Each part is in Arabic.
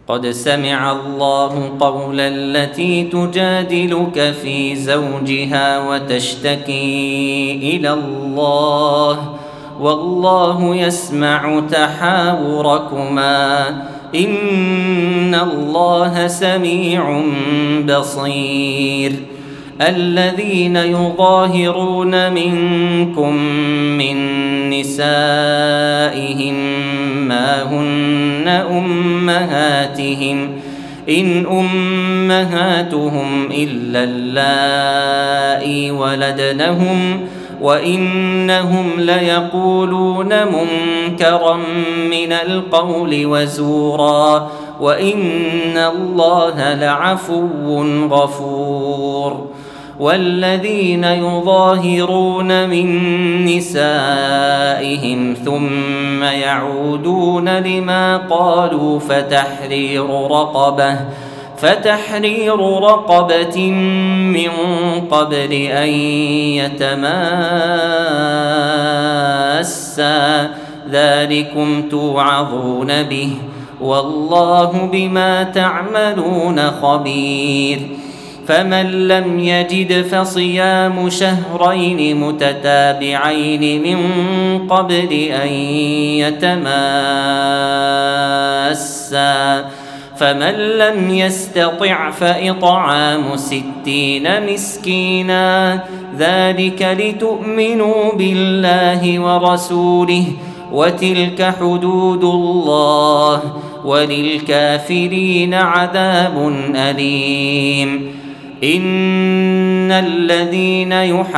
قد سمع الله قول التي تجادلك في زوجها وتشتكي إلى الله والله يسمع تحاوركما إن الله سميع بصير. الذين يظاهرون منكم من نسائهم ما هن أمهاتهم إن أمهاتهم إلا اللائي ولدنهم وإنهم ليقولون منكرا من القول وزورا وإن الله لعفو غفور. والذين يظاهرون من نسائهم ثم يعودون لما قالوا فتحرير رقبة من قبل أن يتماسا ذلكم توعظون به والله بما تعملون خبير. فمن لم يجد فصيام شهرين متتابعين من قبل أن يتماسا فمن لم يستطع فإطعام 60 مسكينا ذلك لتؤمنوا بالله ورسوله وتلك حدود الله وللكافرين عذاب أليم. إن الذين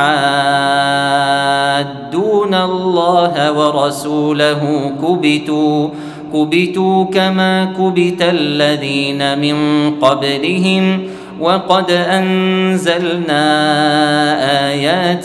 يحادون الله ورسوله كبتوا كما كبت الذين من قبلهم وقد أنزلنا آيات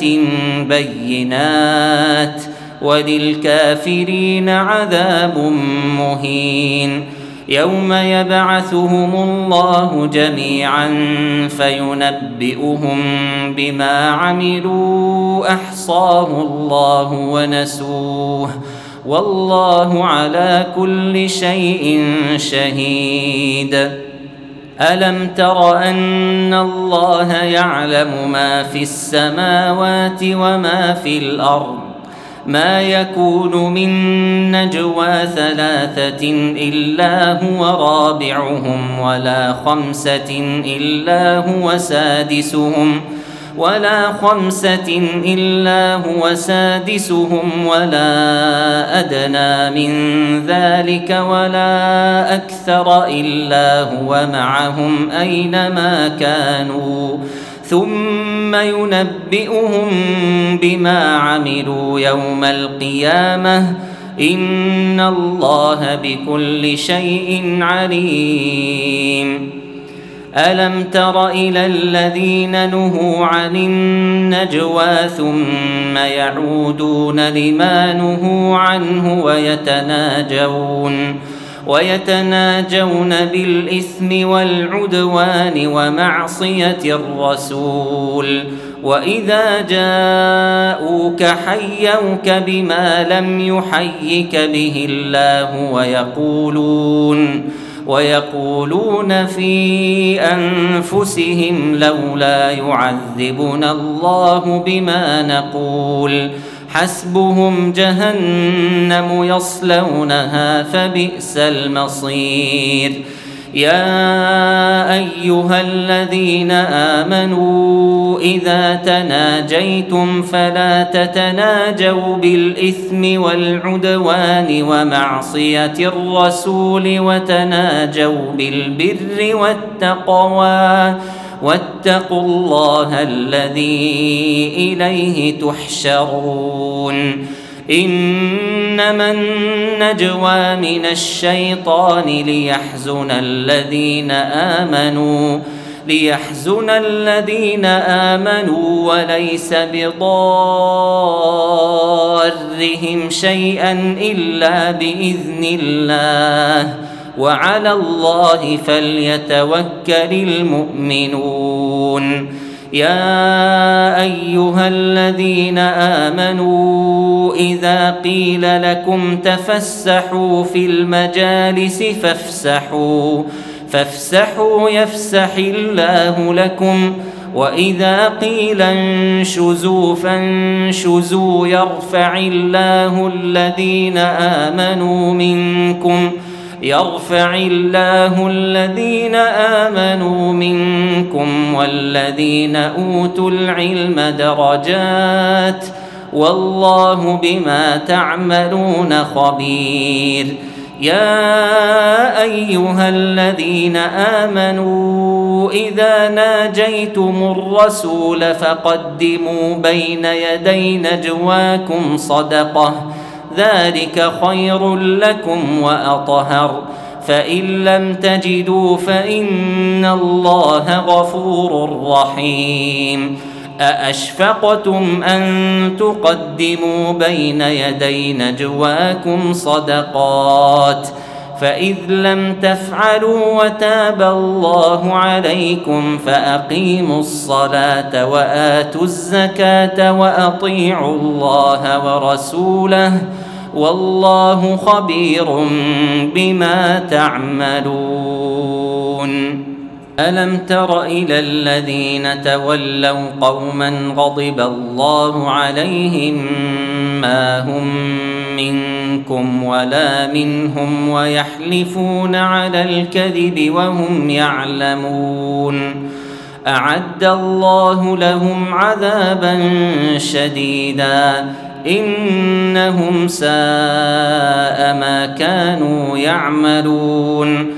بينات وللكافرين عذاب مهين. يوم يبعثهم الله جميعا فينبئهم بما عملوا أحصاه الله ونسوه والله على كل شيء شهيد. ألم تر أن الله يعلم ما في السماوات وما في الأرض ما يكون من نجوى 3 إلا هو رابعهم ولا 5 إلا هو سادسهم ولا أدنى من ذلك ولا أكثر إلا هو معهم أينما كانوا ثم ينبئهم بما عملوا يوم القيامة إن الله بكل شيء عليم. ألم تر إلى الذين نهوا عن النجوى ثم يعودون لما نهوا عنه ويتناجون بالإثم والعدوان ومعصية الرسول وإذا جاءوك حيوك بما لم يحيك به الله ويقولون في أنفسهم لولا يعذبنا الله بما نقول حسبهم جهنم يصلونها فبئس المصير. يا أيها الذين آمنوا إذا تناجيتم فلا تتناجوا بالإثم والعدوان ومعصية الرسول وتناجوا بالبر والتقوى واتقوا الله الذي إليه تحشرون. إنما النجوى من الشيطان ليحزن الذين آمنوا وليس بضارهم شيئا إلا بإذن الله وعلى الله فليتوكل المؤمنون. يا أيها الذين آمنوا إذا قيل لكم تفسحوا في المجالس فافسحوا يفسح الله لكم وإذا قيل انشزوا فانشزوا يرفع الله الذين آمنوا منكم والذين أوتوا العلم درجات والله بما تعملون خبير. يا أيها الذين آمنوا إذا ناجيتم الرسول فقدموا بين يدي نجواكم صدقة ذلك خير لكم وأطهر فإن لم تجدوا فإن الله غفور رحيم. أأشفقتم أن تقدموا بين يدي نجواكم صدقات فإذ لم تفعلوا وتاب الله عليكم فأقيموا الصلاة وآتوا الزكاة وأطيعوا الله ورسوله والله خبير بما تعملون. ألم تر إلى الذين تولوا قوما غضب الله عليهم ما هم منكم ولا منهم ويحلفون على الكذب وهم يعلمون أعد الله لهم عذابا شديدا إنهم ساء ما كانوا يعملون.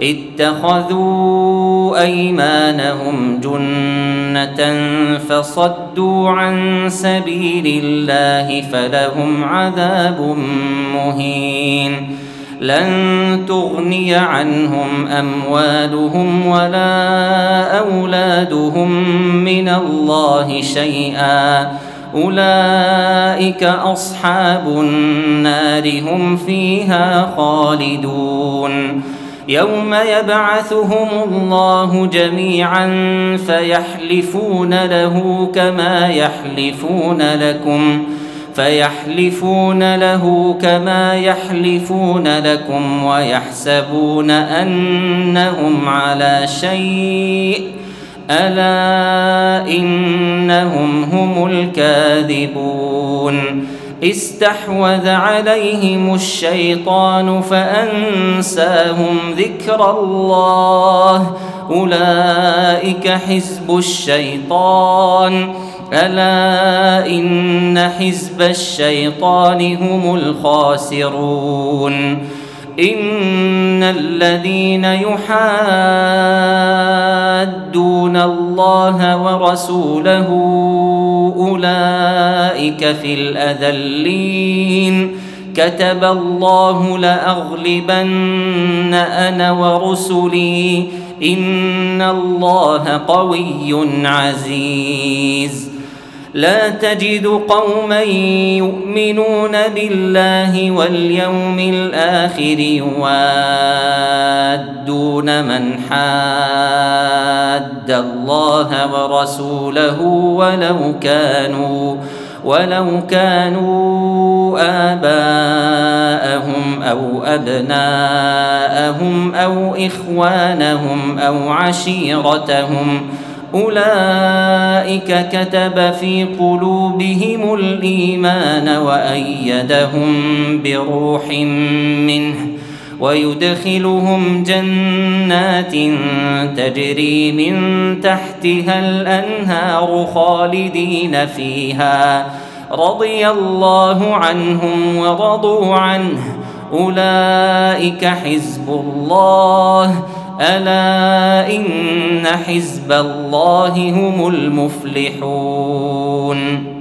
اتخذوا أيمانهم جنة فصدوا عن سبيل الله فلهم عذاب مهين. لن تغني عنهم أموالهم ولا أولادهم من الله شيئا أولئك أصحاب النار هم فيها خالدون. يوم يبعثهم الله جميعا فيحلفون له كما يحلفون لكم ويحسبون أنهم على شيء ألا إنهم هم الكاذبون. استحوذ عليهم الشيطان فأنساهم ذكر الله أولئك حزب الشيطان ألا إن حزب الشيطان هم الخاسرون. إن الذين يحادون الله ورسوله أولئك في الأذلين. كتب الله لأغلبن أنا ورسلي إن الله قوي عزيز. لا تجد قوما يؤمنون بالله واليوم الآخر يوادون من حاد الله ورسوله ولو كانوا آباءهم أو أبناءهم أو إخوانهم أو عشيرتهم أولئك كتب في قلوبهم الإيمان وأيدهم بروح منه ويدخلهم جنات تجري من تحتها الأنهار خالدين فيها رضي الله عنهم ورضوا عنه أولئك حزب الله ألا إن حزب الله هم المفلحون.